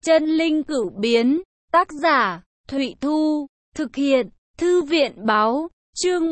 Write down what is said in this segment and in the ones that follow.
Chân linh cửu biến, tác giả, Thụy Thu, thực hiện, Thư viện báo, chương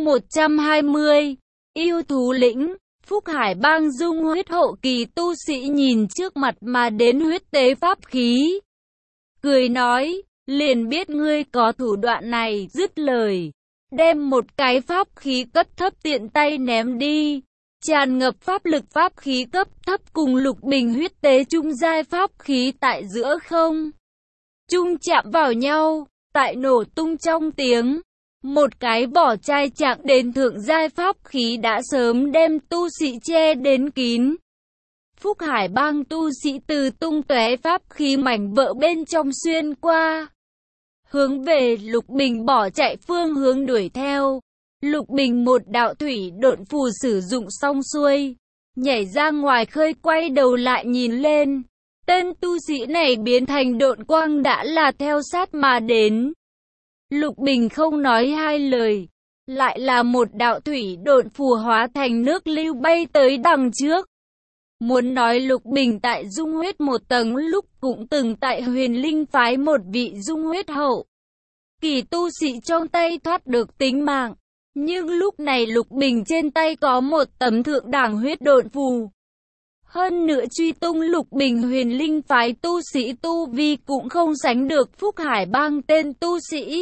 120, yêu thú lĩnh. Phúc Hải Bang dung huyết hậu kỳ tu sĩ nhìn trước mặt mà đến huyết tế pháp khí. Cười nói, liền biết ngươi có thủ đoạn này, dứt lời. Đem một cái pháp khí cấp thấp tiện tay ném đi. Tràn ngập pháp lực pháp khí cấp thấp cùng lục bình huyết tế trung giai pháp khí tại giữa không trung chạm vào nhau, tại nổ tung trong tiếng. Một cái vỏ chai chạm đến thượng giai pháp khí đã sớm đem tu sĩ che đến kín. Phúc Hải Bang tu sĩ từ tung tóe pháp khí mảnh vỡ bên trong xuyên qua, hướng về Lục Bình bỏ chạy phương hướng đuổi theo. Lục Bình một đạo thủy độn phù sử dụng xong xuôi, nhảy ra ngoài khơi, quay đầu lại nhìn lên. Tên tu sĩ này biến thành độn quang đã là theo sát mà đến. Lục Bình không nói hai lời, lại là một đạo thủy độn phù hóa thành nước lưu bay tới đằng trước. Muốn nói Lục Bình tại dung huyết một tầng lúc cũng từng tại Huyền Linh phái một vị dung huyết hậu kỳ tu sĩ trong tay thoát được tính mạng. Nhưng lúc này Lục Bình trên tay có một tấm thượng đẳng huyết độn phù. Hơn nữa truy tung Lục Bình Huyền Linh phái tu sĩ tu vi cũng không sánh được Phúc Hải Bang tên tu sĩ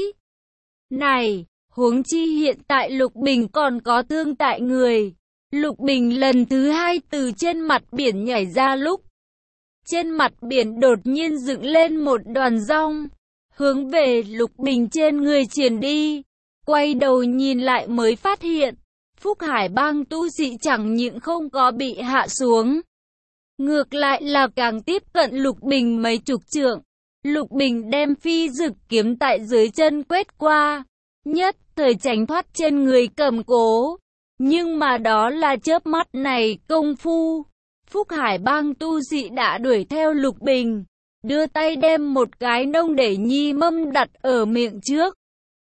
này. Huống chi hiện tại Lục Bình còn có thương tại người. Lục Bình lần thứ hai từ trên mặt biển nhảy ra lúc, trên mặt biển đột nhiên dựng lên một đoàn giông, hướng về Lục Bình trên người truyền đi. Quay đầu nhìn lại mới phát hiện, Phúc Hải Bang tu sĩ chẳng những không có bị hạ xuống, ngược lại là càng tiếp cận Lục Bình mấy chục trượng. Lục Bình đem phi dực kiếm tại dưới chân quét qua, nhất thời tránh thoát trên người cầm cố. Nhưng mà đó là chớp mắt này công phu, Phúc Hải Bang tu sĩ đã đuổi theo Lục Bình, đưa tay đem một cái nông để nhi mâm đặt ở miệng trước,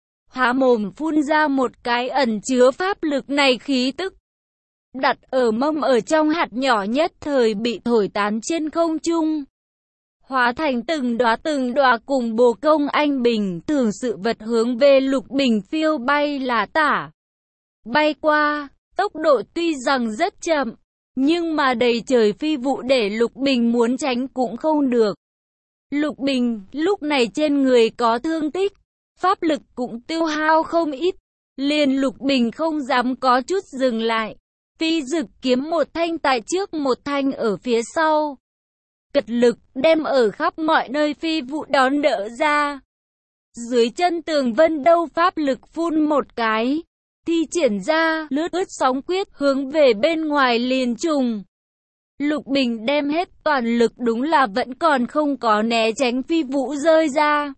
há mồm phun ra một cái ẩn chứa pháp lực này khí tức. Đặt ở mâm ở trong hạt nhỏ nhất thời bị thổi tán trên không trung, hóa thành từng đóa cùng bồ công anh bình thường sự vật hướng về Lục Bình phiêu bay là tả. Bay qua, tốc độ tuy rằng rất chậm, nhưng mà đầy trời phi vụ để Lục Bình muốn tránh cũng không được. Lục Bình lúc này trên người có thương tích, pháp lực cũng tiêu hao không ít, liền Lục Bình không dám có chút dừng lại. Phi dực kiếm một thanh tại trước một thanh ở phía sau, cật lực đem ở khắp mọi nơi phi vụ đón đỡ ra. Dưới chân Tường Vân Đâu pháp lực phun một cái, thi triển ra lướt ướt sóng quyết hướng về bên ngoài liền trùng. Lục Bình đem hết toàn lực đúng là vẫn còn không có né tránh phi vũ rơi ra.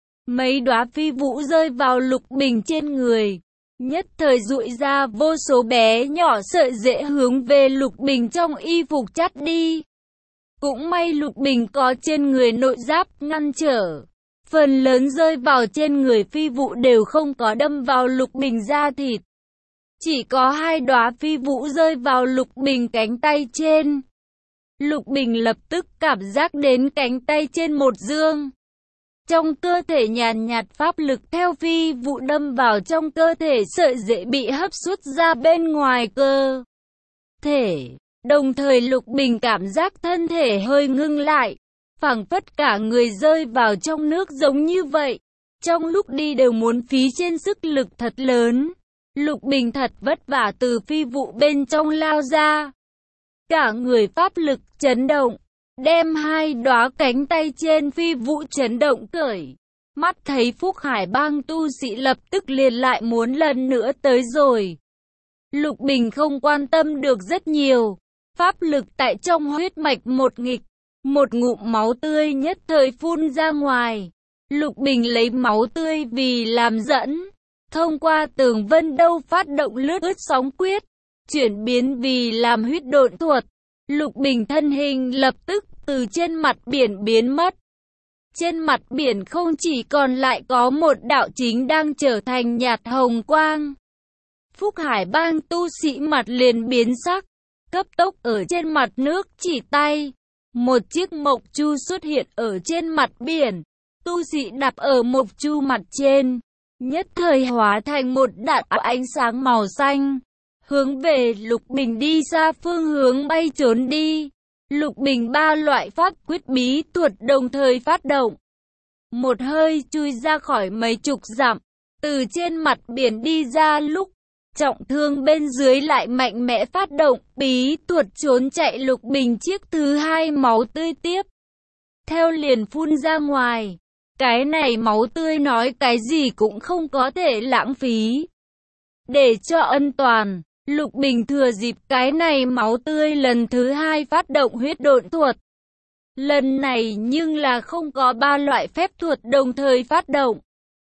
Mấy đóa phi vũ rơi vào Lục Bình trên người, nhất thời dụi ra vô số bé nhỏ sợi rễ hướng về Lục Bình trong y phục chắt đi. Cũng may Lục Bình có trên người nội giáp ngăn trở, phần lớn rơi vào trên người phi vụ đều không có đâm vào Lục Bình da thịt. Chỉ có hai đóa phi vụ rơi vào Lục Bình cánh tay trên. Lục Bình lập tức cảm giác đến cánh tay trên một dương. Trong cơ thể nhàn nhạt pháp lực theo phi vụ đâm vào trong cơ thể, sợi rễ bị hấp xuất ra bên ngoài cơ thể. Đồng thời Lục Bình cảm giác thân thể hơi ngưng lại, phảng phất cả người rơi vào trong nước giống như vậy. Trong lúc đi đều muốn phí trên sức lực thật lớn. Lục Bình thật vất vả từ phi vụ bên trong lao ra. Cả người pháp lực chấn động, đem hai đóa cánh tay trên phi vụ chấn động cởi. Mắt thấy Phúc Hải Bang tu sĩ lập tức liền lại muốn lần nữa tới rồi. Lục Bình không quan tâm được rất nhiều. Pháp lực tại trong huyết mạch một nghịch, một ngụm máu tươi nhất thời phun ra ngoài. Lục Bình lấy máu tươi vì làm dẫn, thông qua Tường Vân Đâu phát động lướt ướt sóng quyết, chuyển biến vì làm huyết độn thuật. Lục Bình thân hình lập tức từ trên mặt biển biến mất. Trên mặt biển không chỉ còn lại có một đạo chính đang trở thành nhạt hồng quang. Phúc Hải Bang tu sĩ mặt liền biến sắc, cấp tốc ở trên mặt nước chỉ tay, Một chiếc mộc chu xuất hiện ở trên mặt biển. Tu sĩ đạp ở mộc chu mặt trên, nhất thời hóa thành một đạo ánh sáng màu xanh, hướng về Lục Bình đi xa phương hướng bay trốn đi. Lục Bình ba loại pháp quyết bí thuật đồng thời phát động, một hơi chui ra khỏi mấy chục dặm, từ trên mặt biển đi ra lúc trọng thương bên dưới lại mạnh mẽ phát động bí thuật trốn chạy. Lục Bình chiếc thứ hai máu tươi tiếp theo liền phun ra ngoài. Cái này máu tươi nói cái gì cũng không có thể lãng phí. Để cho ân toàn, Lục Bình thừa dịp cái này máu tươi lần thứ hai phát động huyết độn thuật. Lần này nhưng là không có ba loại phép thuật đồng thời phát động.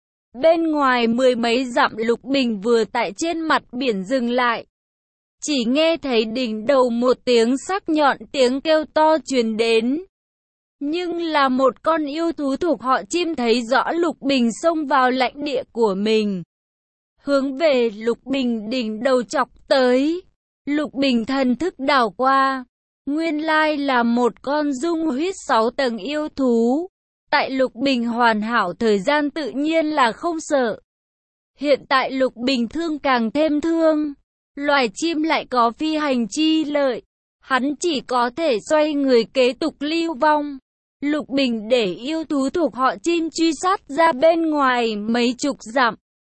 Bên ngoài mười mấy dặm Lục Bình vừa tại trên mặt biển dừng lại. Chỉ nghe thấy đỉnh đầu một tiếng sắc nhọn tiếng kêu to truyền đến. Nhưng là một con yêu thú thuộc họ Chim thấy rõ Lục Bình xông vào lãnh địa của mình, hướng về Lục Bình đỉnh đầu chọc tới. Lục Bình thần thức đảo qua, nguyên lai là một con dung huyết 6 tầng yêu thú. Tại Lục Bình hoàn hảo thời gian tự nhiên là không sợ. Hiện tại Lục Bình thương càng thêm thương. Loài chim lại có phi hành chi lợi, hắn chỉ có thể xoay người kế tục lưu vong. Lục Bình để yêu thú thuộc họ Chim truy sát ra bên ngoài mấy chục dặm.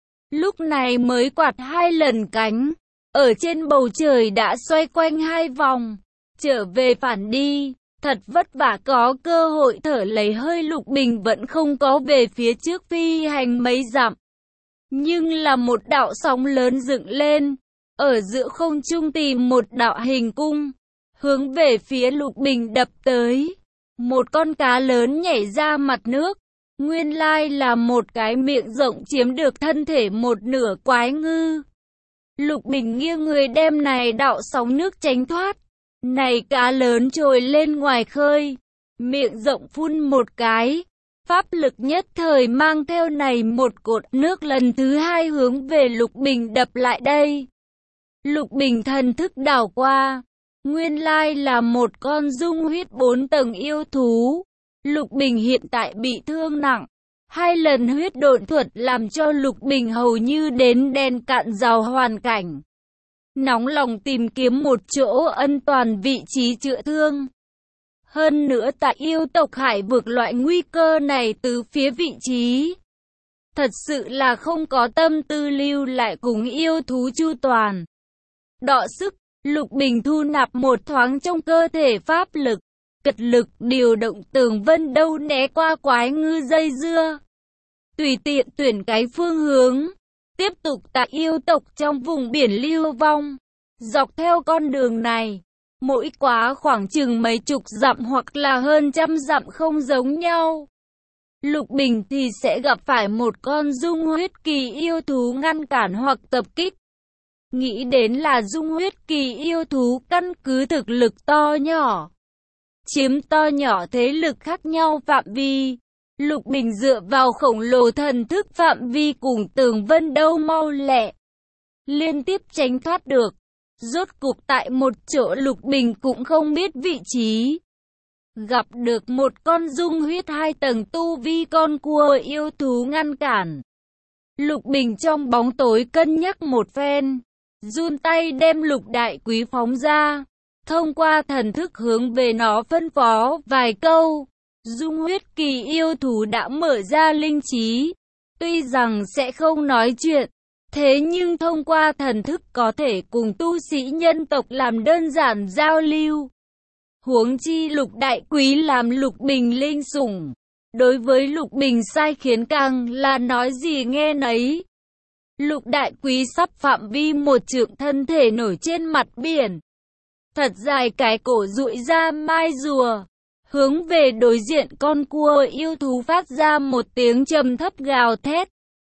Lúc này mới quạt 2 lần cánh, ở trên bầu trời đã xoay quanh 2 vòng, trở về phản đi. Thật vất vả có cơ hội thở lấy hơi, Lục Bình vẫn không có về phía trước phi hành mấy dặm. Nhưng là một đạo sóng lớn dựng lên, ở giữa không trung tìm một đạo hình cung, hướng về phía Lục Bình đập tới. Một con cá lớn nhảy ra mặt nước, nguyên lai là một cái miệng rộng chiếm được thân thể một nửa quái ngư. Lục Bình nghiêng người đem này đạo sóng nước tránh thoát. Này cá lớn trồi lên ngoài khơi, miệng rộng phun một cái, pháp lực nhất thời mang theo này một cột nước lần thứ hai hướng về Lục Bình đập lại đây. Lục Bình thần thức đảo qua, nguyên lai là một con dung huyết 4 tầng yêu thú. Lục Bình hiện tại bị thương nặng, 2 lần huyết độn thuật làm cho Lục Bình hầu như đến đen cạn dầu hoàn cảnh. Nóng lòng tìm kiếm một chỗ an toàn vị trí chữa thương. Hơn nữa tại yêu tộc hải vực loại nguy cơ này từ phía vị trí, thật sự là không có tâm tư lưu lại cùng yêu thú chu toàn. Đọ sức, Lục Bình thu nạp một thoáng trong cơ thể pháp lực, cật lực điều động tường vân đâu né qua quái ngư dây dưa. Tùy tiện tuyển cái phương hướng, tiếp tục tại yêu tộc trong vùng biển lưu vong. Dọc theo con đường này, mỗi quá khoảng chừng mấy chục dặm hoặc là hơn trăm dặm không giống nhau. Lục Bình thì sẽ gặp phải một con dung huyết kỳ yêu thú ngăn cản hoặc tập kích. Nghĩ đến là dung huyết kỳ yêu thú căn cứ thực lực to nhỏ, chiếm to nhỏ thế lực khác nhau phạm vi. Lục Bình dựa vào khổng lồ thần thức phạm vi cùng tường vân đâu mau lẹ, liên tiếp tránh thoát được. Rốt cục tại một chỗ Lục Bình cũng không biết vị trí, gặp được một con dung huyết 2 tầng tu vi con cua yêu thú ngăn cản. Lục Bình trong bóng tối cân nhắc một phen, run tay đem Lục Đại Quý phóng ra, thông qua thần thức hướng về nó phân phó vài câu. Dung huyết kỳ yêu thú đã mở ra linh trí, tuy rằng sẽ không nói chuyện, thế nhưng thông qua thần thức có thể cùng tu sĩ nhân tộc làm đơn giản giao lưu. Huống chi Lục Đại Quý làm Lục Bình linh sủng, đối với Lục Bình sai khiến càng là nói gì nghe nấy. Lục Đại Quý sắp phạm vi một trượng thân thể nổi trên mặt biển, thật dài cái cổ duỗi ra mai rùa, hướng về đối diện con cua yêu thú phát ra một tiếng trầm thấp gào thét.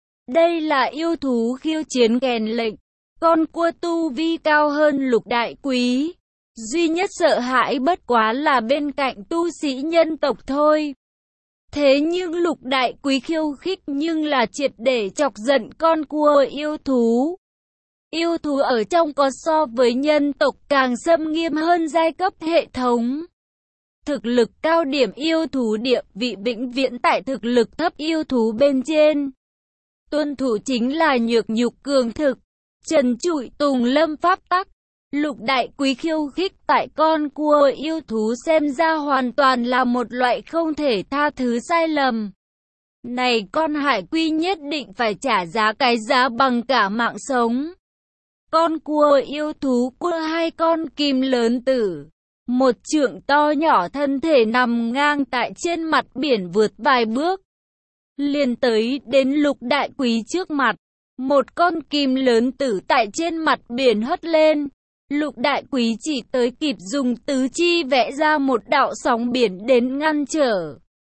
Đây là yêu thú khiêu chiến kèn lệnh, con cua tu vi cao hơn Lục Đại Quý. Duy nhất sợ hãi bất quá là bên cạnh tu sĩ nhân tộc thôi. Thế nhưng Lục Đại Quý khiêu khích nhưng là triệt để chọc giận con cua yêu thú. Yêu thú ở trong có so với nhân tộc càng xâm nghiêm hơn giai cấp hệ thống. Thực lực cao điểm yêu thú địa vị vĩnh viễn tại thực lực thấp yêu thú bên trên. Tuân thủ chính là nhược nhục cường thực, trần trụi tùng lâm pháp tắc. Lục đại quý khiêu khích tại con cua yêu thú xem ra hoàn toàn là một loại không thể tha thứ sai lầm. Này con hải quy nhất định phải trả giá cái giá bằng cả mạng sống. Con cua yêu thú cua hai con kim lớn tử. Một trượng to nhỏ thân thể nằm ngang tại trên mặt biển vượt vài bước. Liền tới đến lục đại quý trước mặt. Một con kim lớn tử tại trên mặt biển hất lên. Lục đại quý chỉ tới kịp dùng tứ chi vẽ ra một đạo sóng biển đến ngăn trở.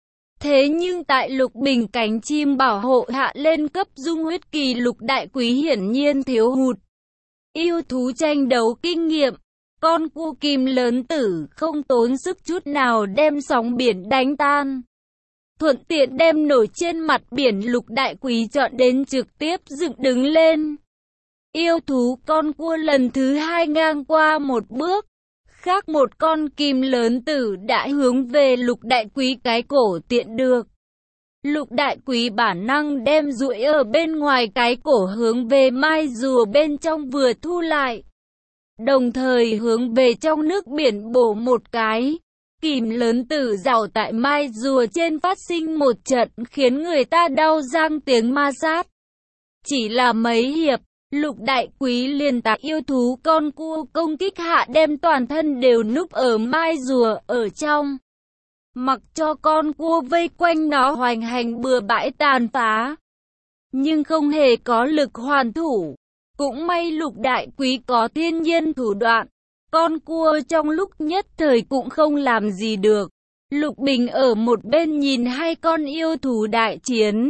Thế nhưng tại lục bình cánh chim bảo hộ hạ lên cấp dung huyết kỳ lục đại quý hiển nhiên thiếu hụt. Yêu thú tranh đấu kinh nghiệm. Con cua kim lớn tử không tốn sức chút nào đem sóng biển đánh tan. Thuận tiện đem nổi trên mặt biển lục đại quý chọn đến trực tiếp dựng đứng lên. Yêu thú con cua lần thứ hai ngang qua một bước. Khác một con kim lớn tử đã hướng về lục đại quý cái cổ tiện được. Lục đại quý bản năng đem duỗi ở bên ngoài cái cổ hướng về mai rùa bên trong vừa thu lại. Đồng thời hướng về trong nước biển bổ một cái. Kim lớn tử rào tại mai rùa trên phát sinh một trận khiến người ta đau răng tiếng ma sát. Chỉ là mấy hiệp, lục đại quý liền tạc yêu thú con cua công kích hạ đem toàn thân đều núp ở mai rùa ở trong. Mặc cho con cua vây quanh nó hoành hành bừa bãi tàn phá. Nhưng không hề có lực hoàn thủ. Cũng may lục đại quý có thiên nhiên thủ đoạn. Con cua trong lúc nhất thời cũng không làm gì được. Lục Bình ở một bên nhìn hai con yêu thú đại chiến.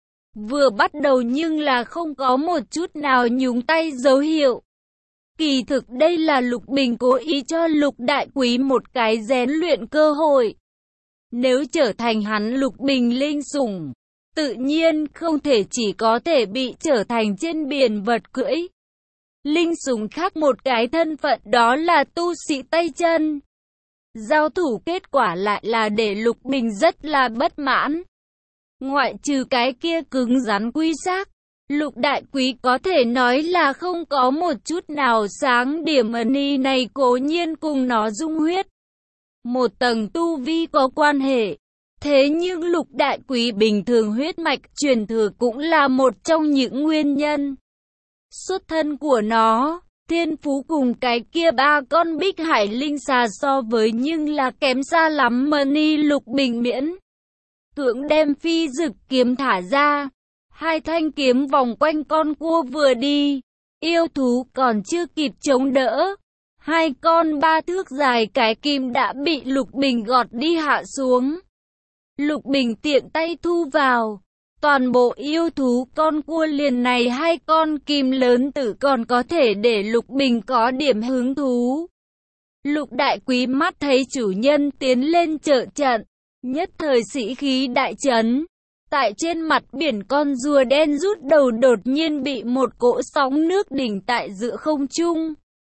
Vừa bắt đầu nhưng là không có một chút nào nhúng tay dấu hiệu. Kỳ thực đây là Lục Bình cố ý cho lục đại quý một cái rèn luyện cơ hội. Nếu trở thành hắn Lục Bình linh sủng, tự nhiên không thể chỉ có thể bị trở thành trên biển vật cưỡi. Linh sủng khác một cái thân phận đó là tu sĩ tay chân. Giao thủ kết quả lại là để Lục Bình rất là bất mãn. Ngoại trừ cái kia cứng rắn quy xác, lục đại quý có thể nói là không có một chút nào sáng điểm ẩn y này cố nhiên cùng nó dung huyết. Một tầng tu vi có quan hệ. Thế nhưng lục đại quý bình thường huyết mạch truyền thừa cũng là một trong những nguyên nhân. Xuất thân của nó, thiên phú cùng cái kia ba con bích hải linh xà so với nhưng là kém xa lắm mà ni Lục Bình miễn. Cưỡng đem phi dực kiếm thả ra. Hai thanh kiếm vòng quanh con cua vừa đi. Yêu thú còn chưa kịp chống đỡ. Hai con ba thước dài cái kim đã bị Lục Bình gọt đi hạ xuống. Lục Bình tiện tay thu vào. Toàn bộ yêu thú con cua liền này hai con kim lớn tử còn có thể để Lục Bình có điểm hứng thú. Lục đại quý mắt thấy chủ nhân tiến lên trợ trận. Nhất thời sĩ khí đại chấn. Tại trên mặt biển con rùa đen rút đầu đột nhiên bị một cỗ sóng nước đỉnh tại giữa không trung.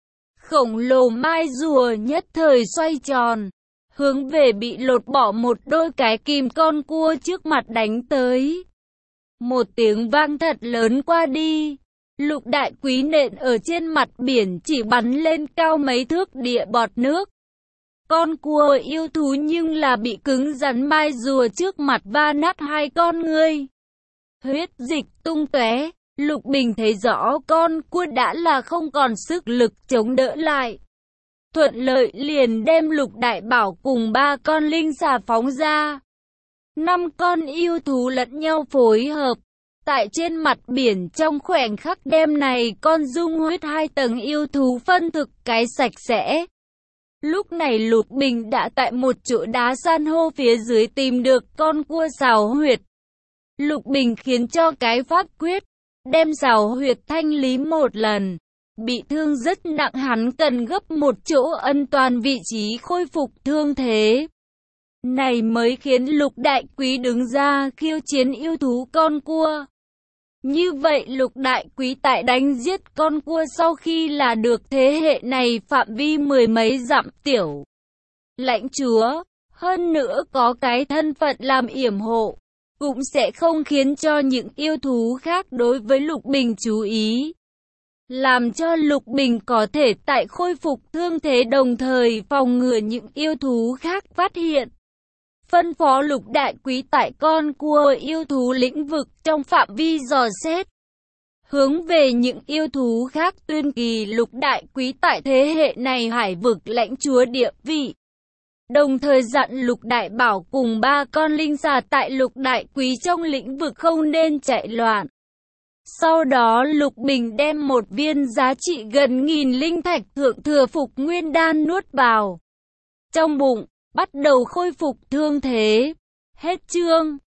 Khổng lồ mai rùa nhất thời xoay tròn. Hướng về bị lột bỏ một đôi cái kim con cua trước mặt đánh tới. Một tiếng vang thật lớn qua đi. Lục đại quý nện ở trên mặt biển chỉ bắn lên cao mấy thước địa bọt nước. Con cua yêu thú nhưng là bị cứng rắn mai rùa trước mặt va nát hai con ngươi. Huyết dịch tung tóe, Lục Bình thấy rõ con cua đã là không còn sức lực chống đỡ lại. Thuận lợi liền đem Lục Đại Bảo cùng ba con linh xà phóng ra. 5 con yêu thú lẫn nhau phối hợp. Tại trên mặt biển trong khoảnh khắc đêm này con dung huyết 2 tầng yêu thú phân thực cái sạch sẽ. Lúc này Lục Bình đã tại một chỗ đá san hô phía dưới tìm được con cua xào huyệt. Lục Bình khiến cho cái pháp quyết, đem xào huyệt thanh lý một lần. Bị thương rất nặng hắn cần gấp một chỗ ân toàn vị trí khôi phục thương thế. Này mới khiến Lục Đại Quý đứng ra khiêu chiến yêu thú con cua. Như vậy Lục Đại Quý tại đánh giết con cua sau khi là được thế hệ này phạm vi 10 mấy dặm tiểu lãnh chúa, hơn nữa có cái thân phận làm yểm hộ, cũng sẽ không khiến cho những yêu thú khác đối với Lục Bình chú ý, làm cho Lục Bình có thể tại khôi phục thương thế đồng thời phòng ngừa những yêu thú khác phát hiện. Phân phó Lục Đại Quý tại con cua yêu thú lĩnh vực trong phạm vi dò xét. Hướng về những yêu thú khác tuyên kỳ Lục Đại Quý tại thế hệ này hải vực lãnh chúa địa vị. Đồng thời dặn Lục Đại Bảo cùng 3 con linh xà tại Lục Đại Quý trong lĩnh vực không nên chạy loạn. Sau đó Lục Bình đem một viên giá trị gần 1000 linh thạch thượng thừa phục nguyên đan nuốt vào trong bụng, bắt đầu khôi phục thương thế. Hết chương.